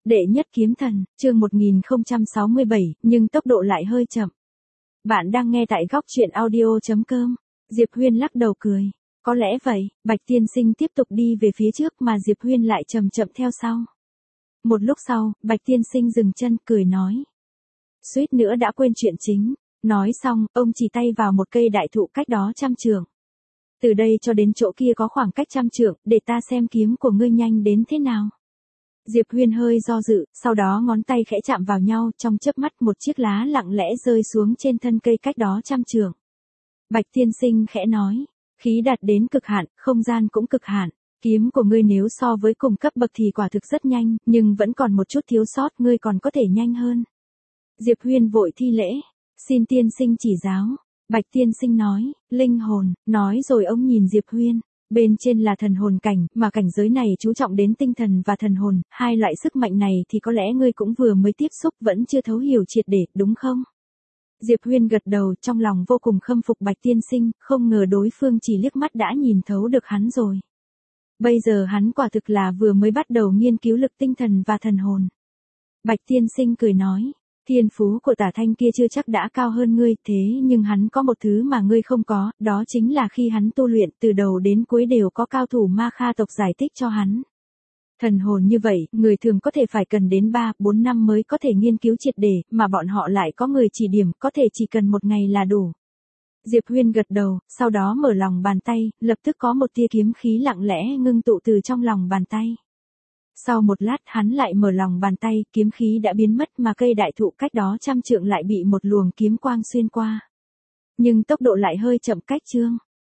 Đệ nhất kiếm thần, chương 1067, nhưng tốc độ lại hơi chậm. Bạn đang nghe tại góc truyện audio.com. Diệp Huyên lắc đầu cười. Có lẽ vậy, Bạch Tiên Sinh tiếp tục đi về phía trước mà Diệp Huyên lại chậm chậm theo sau. Một lúc sau, Bạch Tiên Sinh dừng chân cười nói. Suýt nữa đã quên chuyện chính. Nói xong, ông chỉ tay vào một cây đại thụ cách đó 100 trượng. Từ đây cho đến chỗ kia có khoảng cách 100 trượng, để ta xem kiếm của ngươi nhanh đến thế nào. Diệp Huyên hơi do dự, sau đó ngón tay khẽ chạm vào nhau, trong chớp mắt một chiếc lá lặng lẽ rơi xuống trên thân cây cách đó 100 trượng. Bạch Tiên Sinh khẽ nói, khí đạt đến cực hạn, không gian cũng cực hạn. Kiếm của ngươi nếu so với cùng cấp bậc thì quả thực rất nhanh, nhưng vẫn còn một chút thiếu sót, ngươi còn có thể nhanh hơn. Diệp Huyên vội thi lễ, xin Tiên Sinh chỉ giáo. Bạch Tiên Sinh nói, linh hồn, nói rồi ông nhìn Diệp Huyên. Bên trên là thần hồn cảnh, mà cảnh giới này chú trọng đến tinh thần và thần hồn, hai loại sức mạnh này thì có lẽ ngươi cũng vừa mới tiếp xúc vẫn chưa thấu hiểu triệt để, đúng không? Diệp Huyên gật đầu, trong lòng vô cùng khâm phục Bạch Tiên Sinh, không ngờ đối phương chỉ liếc mắt đã nhìn thấu được hắn rồi. Bây giờ hắn quả thực là vừa mới bắt đầu nghiên cứu lực tinh thần và thần hồn. Bạch Tiên Sinh cười nói, thiên phú của Tả Thanh kia chưa chắc đã cao hơn ngươi, thế nhưng hắn có một thứ mà ngươi không có, đó chính là khi hắn tu luyện từ đầu đến cuối đều có cao thủ Ma Kha tộc giải thích cho hắn. Thần hồn như vậy, người thường có thể phải cần đến 3-4 năm mới có thể nghiên cứu triệt để, mà bọn họ lại có người chỉ điểm, có thể chỉ cần một ngày là đủ. Diệp Huyên gật đầu, sau đó mở lòng bàn tay, lập tức có một tia kiếm khí lặng lẽ ngưng tụ từ trong lòng bàn tay. Sau một lát hắn lại mở lòng bàn tay, kiếm khí đã biến mất mà cây đại thụ cách đó 100 trượng lại bị một luồng kiếm quang xuyên qua. Nhưng tốc độ lại hơi chậm cách chương.